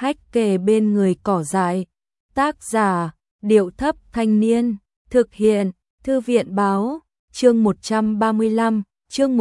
hách kề bên người cỏ dại. Tác giả, Điệu Thấp Thanh Niên. Thực hiện, Thư viện Báo. Chương 135, chương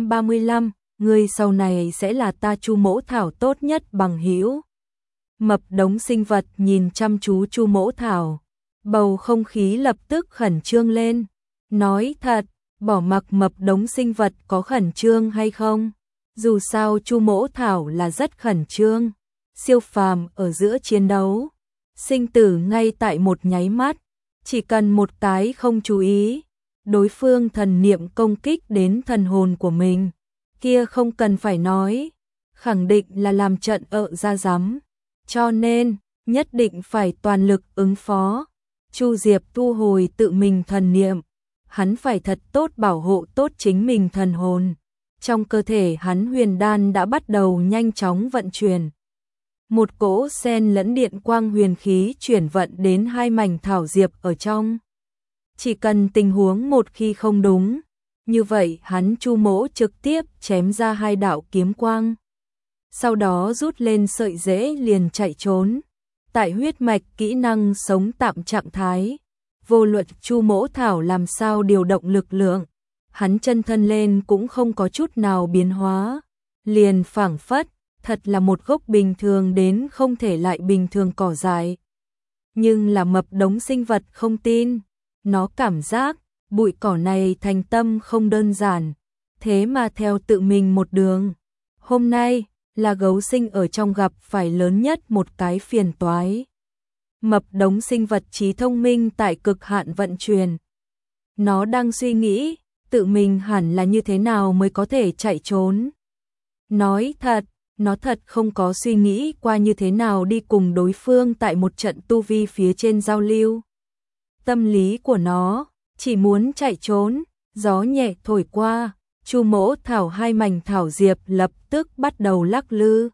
135, người sau này sẽ là ta Chu Mỗ Thảo tốt nhất bằng hữu. Mập Đống Sinh Vật nhìn chăm chú Chu Mỗ Thảo, bầu không khí lập tức khẩn trương lên. Nói thật, bỏ mặc Mập Đống Sinh Vật có khẩn trương hay không, dù sao Chu Mỗ Thảo là rất khẩn trương. Siêu phàm ở giữa chiến đấu, sinh tử ngay tại một nháy mắt, chỉ cần một cái không chú ý, đối phương thần niệm công kích đến thần hồn của mình, kia không cần phải nói, khẳng định là làm trận ra rắm, cho nên nhất định phải toàn lực ứng phó. Chu Diệp thu hồi tự mình thần niệm, hắn phải thật tốt bảo hộ tốt chính mình thần hồn. Trong cơ thể hắn huyền đan đã bắt đầu nhanh chóng vận chuyển. Một cỗ sen lẫn điện quang huyền khí chuyển vận đến hai mảnh thảo diệp ở trong. Chỉ cần tình huống một khi không đúng, như vậy hắn Chu Mỗ trực tiếp chém ra hai đạo kiếm quang. Sau đó rút lên sợi rễ liền chạy trốn. Tại huyết mạch kỹ năng sống tạm trạng thái, vô luận Chu Mỗ Thảo làm sao điều động lực lượng, hắn chân thân lên cũng không có chút nào biến hóa, liền phảng phất thật là một gốc bình thường đến không thể lại bình thường cỏ dại. Nhưng là Mập Đống Sinh Vật không tin, nó cảm giác bụi cỏ này thành tâm không đơn giản, thế mà theo tự mình một đường. Hôm nay là Gấu Sinh ở trong gặp phải lớn nhất một cái phiền toái. Mập Đống Sinh Vật trí thông minh tại cực hạn vận chuyển. Nó đang suy nghĩ, tự mình hẳn là như thế nào mới có thể chạy trốn. Nói thật, nó thật không có suy nghĩ qua như thế nào đi cùng đối phương tại một trận tu vi phía trên giao lưu. Tâm lý của nó chỉ muốn chạy trốn. Gió nhẹ thổi qua, Chu Mỗ Thảo hai mảnh thảo diệp lập tức bắt đầu lắc lư.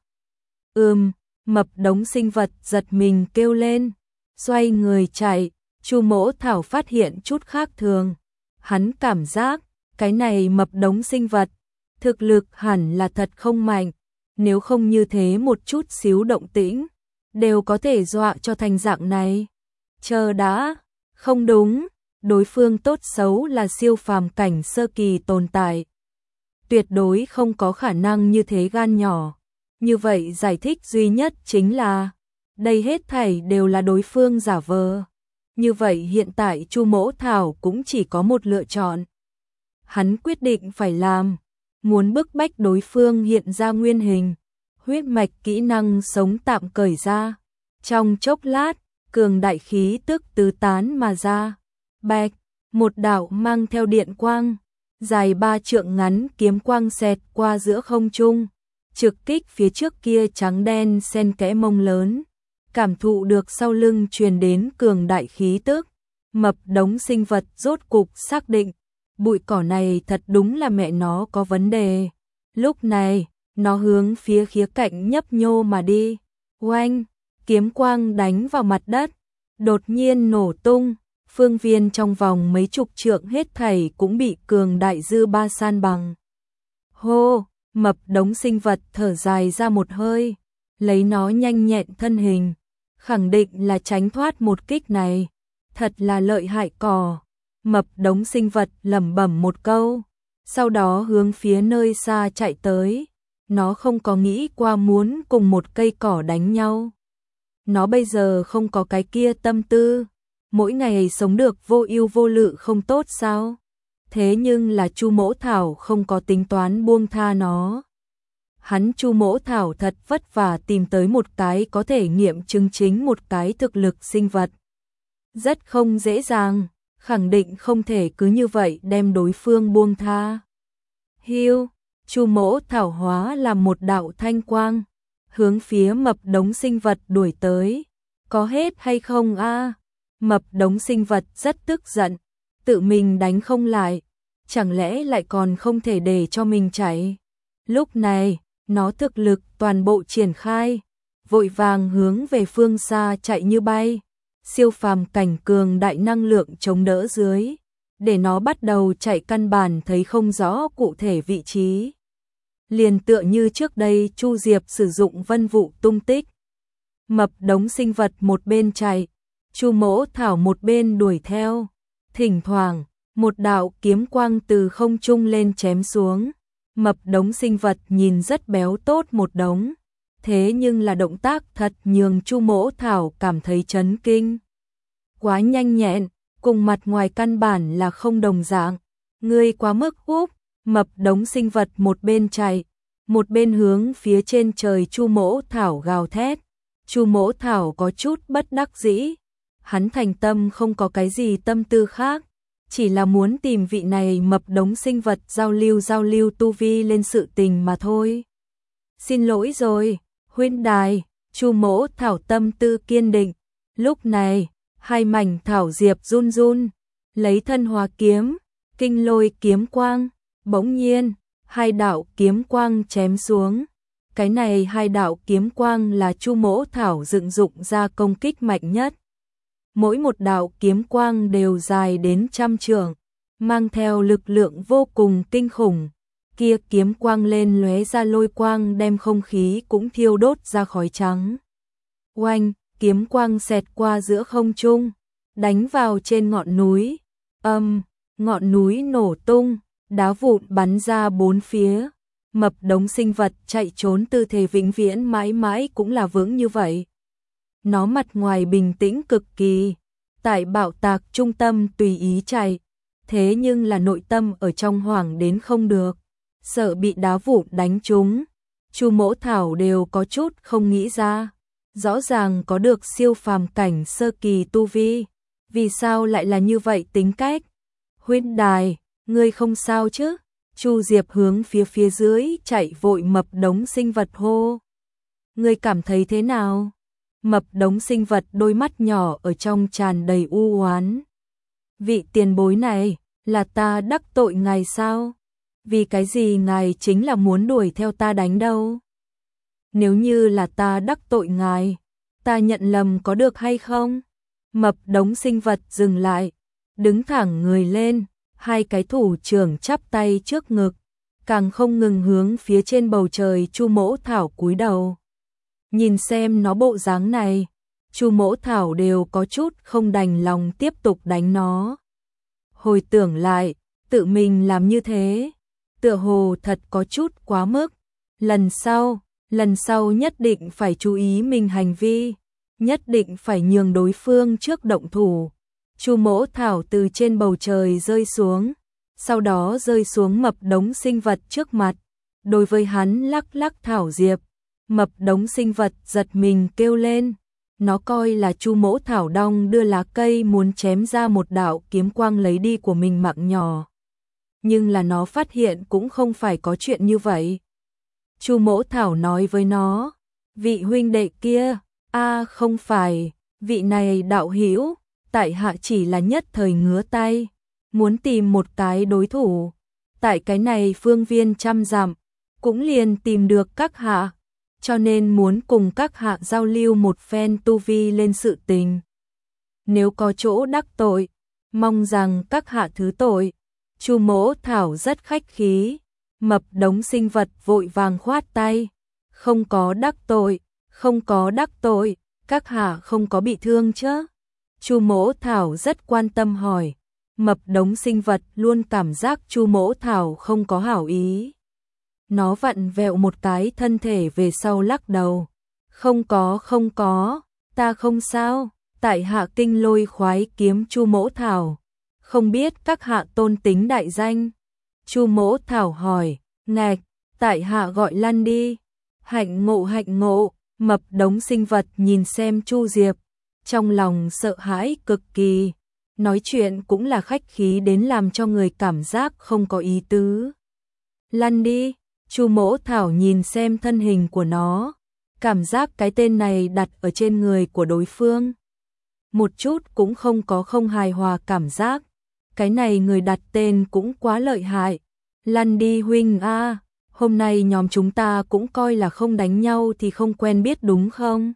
Mập Đống Sinh Vật giật mình kêu lên, xoay người chạy. Chu Mỗ Thảo phát hiện chút khác thường. Hắn cảm giác cái này Mập Đống Sinh Vật thực lực hẳn là thật không mạnh, nếu không như thế một chút xíu động tĩnh đều có thể dọa cho thành dạng này. Chờ đã, không đúng, đối phương tốt xấu là siêu phàm cảnh sơ kỳ tồn tại, tuyệt đối không có khả năng như thế gan nhỏ. Như vậy giải thích duy nhất chính là đây hết thảy đều là đối phương giả vờ. Như vậy hiện tại Chu Mỗ Thảo cũng chỉ có một lựa chọn. Hắn quyết định phải làm, muốn bức bách đối phương hiện ra nguyên hình. Huyết mạch kỹ năng sống tạm cởi ra. Trong chốc lát, cường đại khí tức tứ tán mà ra. Bạch, một đạo mang theo điện quang, dài 3 trượng ngắn kiếm quang xẹt qua giữa không trung, trực kích phía trước kia trắng đen xen kẽ mông lớn. Cảm thụ được sau lưng truyền đến cường đại khí tức, Mập Đống Sinh Vật rốt cục xác định, bụi cỏ này thật đúng là mẹ nó có vấn đề. Lúc này, nó hướng phía khía cạnh nhấp nhô mà đi. Oanh, kiếm quang đánh vào mặt đất, đột nhiên nổ tung, phương viên trong vòng mấy chục trượng hết thảy cũng bị cường đại dư ba san bằng. Hô, Mập Đống Sinh Vật thở dài ra một hơi, lấy nó nhanh nhẹn thân hình, khẳng định là tránh thoát một kích này, thật là lợi hại cỏ. Mập Đống Sinh Vật lẩm bẩm một câu, sau đó hướng phía nơi xa chạy tới. Nó không có nghĩ qua muốn cùng một cây cỏ đánh nhau. Nó bây giờ không có cái kia tâm tư, mỗi ngày sống được vô ưu vô lự không tốt sao? Thế nhưng là Chu Mỗ Thảo không có tính toán buông tha nó. Hắn Chu Mỗ Thảo thật vất vả tìm tới một cái có thể nghiệm chứng chính một cái thực lực sinh vật. Rất không dễ dàng, khẳng định không thể cứ như vậy đem đối phương buông tha. Hiu, Chu Mỗ Thảo hóa làm một đạo thanh quang, hướng phía Mập Đống Sinh Vật đuổi tới. Có hết hay không a? Mập Đống Sinh Vật rất tức giận, tự mình đánh không lại, chẳng lẽ lại còn không thể để cho mình chạy. Lúc này, nó thực lực toàn bộ triển khai, vội vàng hướng về phương xa chạy như bay. Siêu phàm cảnh cường đại năng lượng chống đỡ dưới, để nó bắt đầu chạy căn bản thấy không rõ cụ thể vị trí. Liền tựa như trước đây Chu Diệp sử dụng vân vụ tung tích. Mập đống sinh vật một bên chạy, Chu Mỗ Thảo một bên đuổi theo. Thỉnh thoảng, một đạo kiếm quang từ không trung lên chém xuống. Mập đống sinh vật nhìn rất béo tốt một đống, thế nhưng là động tác thật nhường Chu Mỗ Thảo cảm thấy chấn kinh. Quá nhanh nhẹn, cùng mặt ngoài căn bản là không đồng dạng. Ngươi quá mức úp. Mập đống sinh vật một bên chạy, một bên hướng phía trên trời Chu Mỗ Thảo gào thét. Chu Mỗ Thảo có chút bất đắc dĩ, hắn thành tâm không có cái gì tâm tư khác, chỉ là muốn tìm vị này mập đống sinh vật giao lưu tu vi lên sự tình mà thôi. Xin lỗi rồi, huynh đài. Chu Mỗ Thảo tâm tư kiên định. Lúc này, hai mảnh thảo diệp run run, lấy thân hóa kiếm, kinh lôi kiếm quang, bỗng nhiên, hai đạo kiếm quang chém xuống. Cái này hai đạo kiếm quang là Chu Mỗ Thảo dựng dụng ra công kích mạnh nhất. Mỗi một đạo kiếm quang đều dài đến 100 trượng, mang theo lực lượng vô cùng kinh khủng. Kia kiếm quang lên lóe ra lôi quang đem không khí cũng thiêu đốt ra khói trắng. Oanh, kiếm quang xẹt qua giữa không trung, đánh vào trên ngọn núi. Ngọn núi nổ tung, đá vụn bắn ra bốn phía. Mập đống sinh vật chạy trốn tư thế vĩnh viễn mãi mãi cũng là vững như vậy. Nó mặt ngoài bình tĩnh cực kỳ, tại bạo tạc trung tâm tùy ý chạy, thế nhưng là nội tâm ở trong hoảng đến không được, sợ bị đá vụn đánh trúng. Chu Mỗ Thảo đều có chút không nghĩ ra, rõ ràng có được siêu phàm cảnh sơ kỳ tu vi, vì sao lại là như vậy tính cách? Huynh đài, ngươi không sao chứ? Chu Diệp hướng phía dưới chạy vội mập đống sinh vật hô. Ngươi cảm thấy thế nào? Mập đống sinh vật đôi mắt nhỏ ở trong tràn đầy u oán. Vị tiền bối này, là ta đắc tội ngài sao? Vì cái gì ngài chính là muốn đuổi theo ta đánh đâu? Nếu như là ta đắc tội ngài, ta nhận lầm có được hay không? Mập đống sinh vật dừng lại, đứng thẳng người lên, hai cái thủ trưởng chắp tay trước ngực, càng không ngừng hướng phía trên bầu trời Chu Mỗ Thảo cúi đầu. Nhìn xem nó bộ dáng này, Chu Mỗ Thảo đều có chút không đành lòng tiếp tục đánh nó. Hồi tưởng lại, tự mình làm như thế, tựa hồ thật có chút quá mức. Lần sau nhất định phải chú ý mình hành vi, nhất định phải nhường đối phương trước động thủ. Chu Mỗ Thảo từ trên bầu trời rơi xuống, sau đó rơi xuống mập đống sinh vật trước mặt, đối với hắn lắc lắc thảo diệp. Mập đống sinh vật giật mình kêu lên, nó coi là Chu Mỗ Thảo đong đưa lá cây muốn chém ra một đạo kiếm quang lấy đi của mình mạng nhỏ. Nhưng là nó phát hiện cũng không phải có chuyện như vậy. Chu Mỗ Thảo nói với nó, vị huynh đệ kia, không phải, vị này đạo hữu, tại hạ chỉ là nhất thời ngứa tay, muốn tìm một cái đối thủ, tại cái này phương viên 100 dặm, cũng liền tìm được các hạ, cho nên muốn cùng các hạ giao lưu một phen tu vi lên sự tình. Nếu có chỗ đắc tội, mong rằng các hạ thứ tội. Chu Mỗ Thảo rất khách khí, mập đống sinh vật vội vàng khoát tay, không có đắc tội, không có đắc tội, các hạ không có bị thương chứ? Chu Mỗ Thảo rất quan tâm hỏi. Mập đống sinh vật luôn cảm giác Chu Mỗ Thảo không có hảo ý. Nó vặn vẹo một cái thân thể về sau lắc đầu. Không có, ta không sao, tại hạ kinh lôi khoái kiếm Chu Mỗ Thảo. Không biết các hạ tôn tính đại danh. Chu Mỗ Thảo hỏi, ngạch, tại hạ gọi Lăn đi. Hạnh ngộ, mập đống sinh vật nhìn xem Chu Diệp, trong lòng sợ hãi cực kỳ. Nói chuyện cũng là khách khí đến làm cho người cảm giác không có ý tứ. Lăn đi, Chu Mỗ Thảo nhìn xem thân hình của nó, cảm giác cái tên này đặt ở trên người của đối phương. Một chút cũng không có không hài hòa cảm giác. Cái này người đặt tên cũng quá lợi hại. Lăn đi huynh a, hôm nay nhóm chúng ta cũng coi là không đánh nhau thì không quen biết đúng không?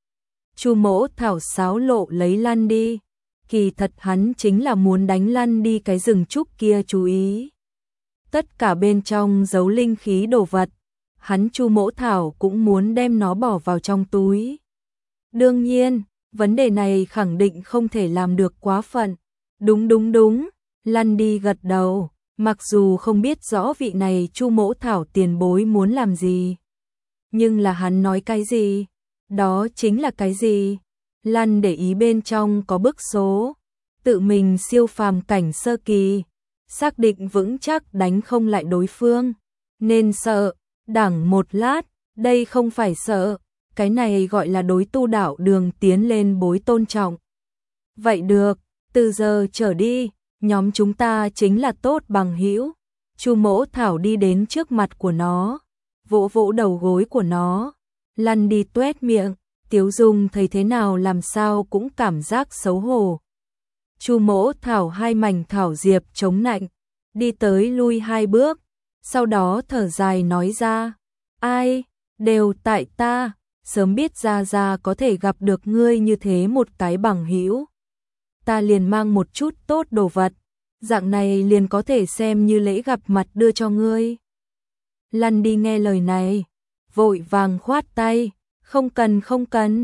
Chu Mỗ Thảo xáo lộ lấy Lăn đi. Kỳ thật hắn chính là muốn đánh Lăn đi cái rừng trúc kia chú ý. Tất cả bên trong giấu linh khí đồ vật, hắn Chu Mỗ Thảo cũng muốn đem nó bỏ vào trong túi. Đương nhiên, vấn đề này khẳng định không thể làm được quá phận. Đúng, Lăn đi gật đầu, mặc dù không biết rõ vị này Chu Mỗ Thảo tiền bối muốn làm gì. Nhưng là hắn nói cái gì? Đó chính là cái gì? Lăn để ý bên trong có bức số, tự mình siêu phàm cảnh sơ kỳ, xác định vững chắc đánh không lại đối phương, nên sợ. Đẳng một lát, đây không phải sợ, cái này gọi là đối tu đạo đường tiến lên bối tôn trọng. Vậy được, từ giờ trở đi, nhóm chúng ta chính là tốt bằng hữu. Chu Mỗ Thảo đi đến trước mặt của nó, vỗ vỗ đầu gối của nó, Lăn đi tuét miệng, Tiếu Dung thấy thế nào làm sao cũng cảm giác xấu hổ. Chu Mỗ Thảo hai mảnh thảo diệp chống nạnh, đi tới lui hai bước, sau đó thở dài nói ra, ai, đều tại ta, sớm biết ra ra có thể gặp được ngươi như thế một cái bằng hữu. Ta liền mang một chút tốt đồ vật, dạng này liền có thể xem như lễ gặp mặt đưa cho ngươi. Lăn đi nghe lời này, vội vàng khoát tay, không cần,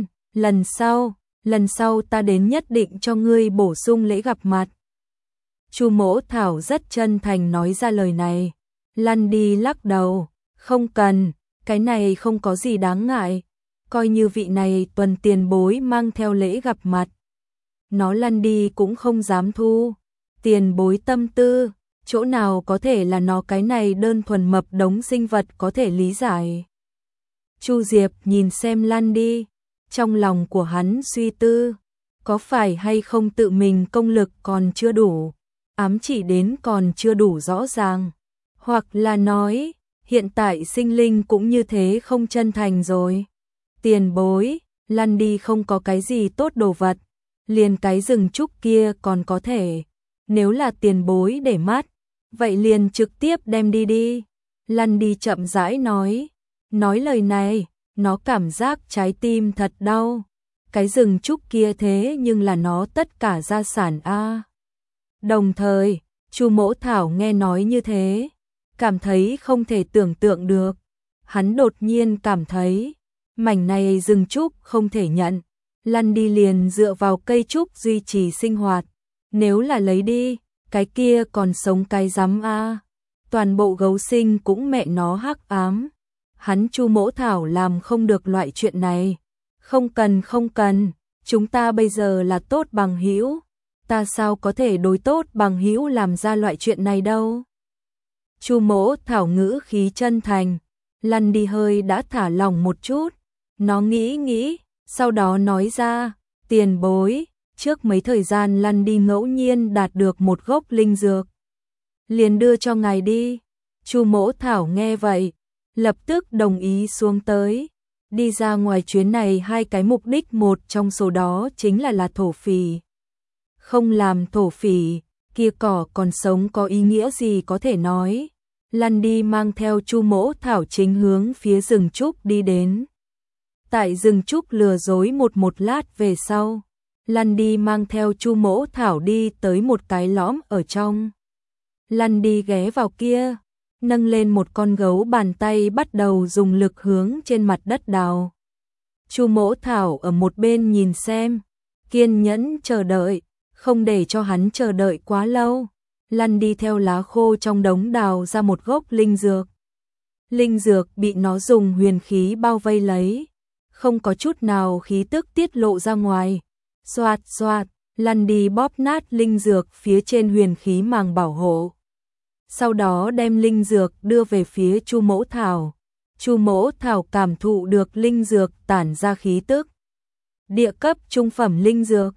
lần sau ta đến nhất định cho ngươi bổ sung lễ gặp mặt. Chu Mỗ Thảo rất chân thành nói ra lời này, Lăn đi lắc đầu, không cần, cái này không có gì đáng ngại, coi như vị này Tuần tiền bối mang theo lễ gặp mặt. Nó Lăn đi cũng không dám thu, tiền bối tâm tư, chỗ nào có thể là nó cái này đơn thuần mập đống sinh vật có thể lý giải. Chu Diệp nhìn xem Lăn đi, trong lòng của hắn suy tư, có phải hay không tự mình công lực còn chưa đủ, ám chỉ đến còn chưa đủ rõ ràng, hoặc là nói, hiện tại sinh linh cũng như thế không chân thành rồi. Tiền bối, Lăn đi không có cái gì tốt đồ vật, liền cái rừng trúc kia còn có thể, nếu là tiền bối để mắt, vậy liền trực tiếp đem đi đi. Lăn đi chậm rãi nói lời này, nó cảm giác trái tim thật đau. Cái rừng trúc kia thế nhưng là nó tất cả gia sản a. Đồng thời, Chu Mỗ Thảo nghe nói như thế, cảm thấy không thể tưởng tượng được. Hắn đột nhiên cảm thấy, mảnh này rừng trúc không thể nhận. Lăn đi liền dựa vào cây trúc duy trì sinh hoạt. Nếu là lấy đi, cái kia còn sống cái rắm a. Toàn bộ gấu sinh cũng mẹ nó hắc ám. Hắn Chu Mỗ Thảo làm không được loại chuyện này. Không cần, chúng ta bây giờ là tốt bằng hữu, ta sao có thể đối tốt bằng hữu làm ra loại chuyện này đâu. Chu Mỗ Thảo ngữ khí chân thành, Lăn đi hơi đã thả lỏng một chút, nó nghĩ, sau đó nói ra, tiền bối, trước mấy thời gian Lăn đi ngẫu nhiên đạt được một gốc linh dược, liền đưa cho ngài đi. Chu Mỗ Thảo nghe vậy, lập tức đồng ý xuống tới. Đi ra ngoài chuyến này hai cái mục đích, một trong số đó chính là thổ phỉ. Không làm thổ phỉ, kia cỏ còn sống có ý nghĩa gì có thể nói. Lăn đi mang theo Chu Mỗ Thảo chính hướng phía rừng trúc đi đến. Tại rừng trúc lừa dối một lát về sau, Lăn đi mang theo Chu Mỗ Thảo đi tới một cái lõm ở trong. Lăn đi ghé vào kia, nâng lên một con gấu, bàn tay bắt đầu dùng lực hướng trên mặt đất đào. Chu Mỗ Thảo ở một bên nhìn xem, kiên nhẫn chờ đợi, không để cho hắn chờ đợi quá lâu. Lăn đi theo lá khô trong đống đào ra một gốc linh dược. Linh dược bị nó dùng huyền khí bao vây lấy, không có chút nào khí tức tiết lộ ra ngoài. Xoạt xoạt, Lăn đi bóp nát linh dược phía trên huyền khí màng bảo hộ. Sau đó đem linh dược đưa về phía Chu Mỗ Thảo. Chu Mỗ Thảo cảm thụ được linh dược tản ra khí tức. Địa cấp trung phẩm linh dược.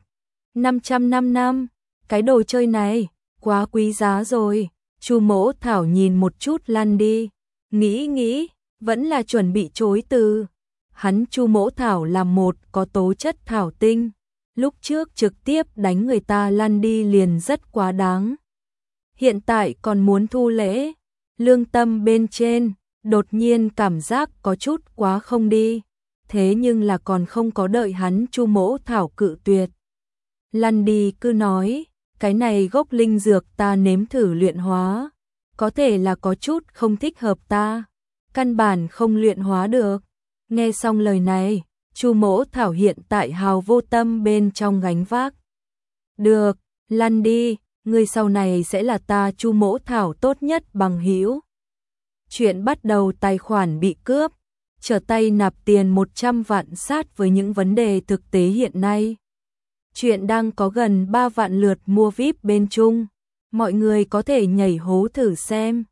500 năm, cái đồ chơi này, quá quý giá rồi. Chu Mỗ Thảo nhìn một chút Lăn đi, nghĩ, vẫn là chuẩn bị chối từ. Hắn Chu Mỗ Thảo là một có tố chất thảo tinh. Lúc trước trực tiếp đánh người ta Lăn đi liền rất quá đáng. Hiện tại còn muốn thu lễ, lương tâm bên trên, đột nhiên cảm giác có chút quá không đi. Thế nhưng là còn không có đợi hắn Chu Mỗ Thảo cự tuyệt. Lăn đi cứ nói, cái này gốc linh dược ta nếm thử luyện hóa, có thể là có chút không thích hợp ta, căn bản không luyện hóa được. Nghe xong lời này, Chu Mỗ Thảo hiện tại hào vô tâm bên trong gánh vác. Được, lăn đi, ngươi sau này sẽ là ta Chu Mỗ Thảo tốt nhất bằng hữu. Chuyện bắt đầu tài khoản bị cướp, trở tay nạp tiền 100 vạn sát với những vấn đề thực tế hiện nay. Chuyện đang có gần 3 vạn lượt mua VIP bên Trung, mọi người có thể nhảy hố thử xem.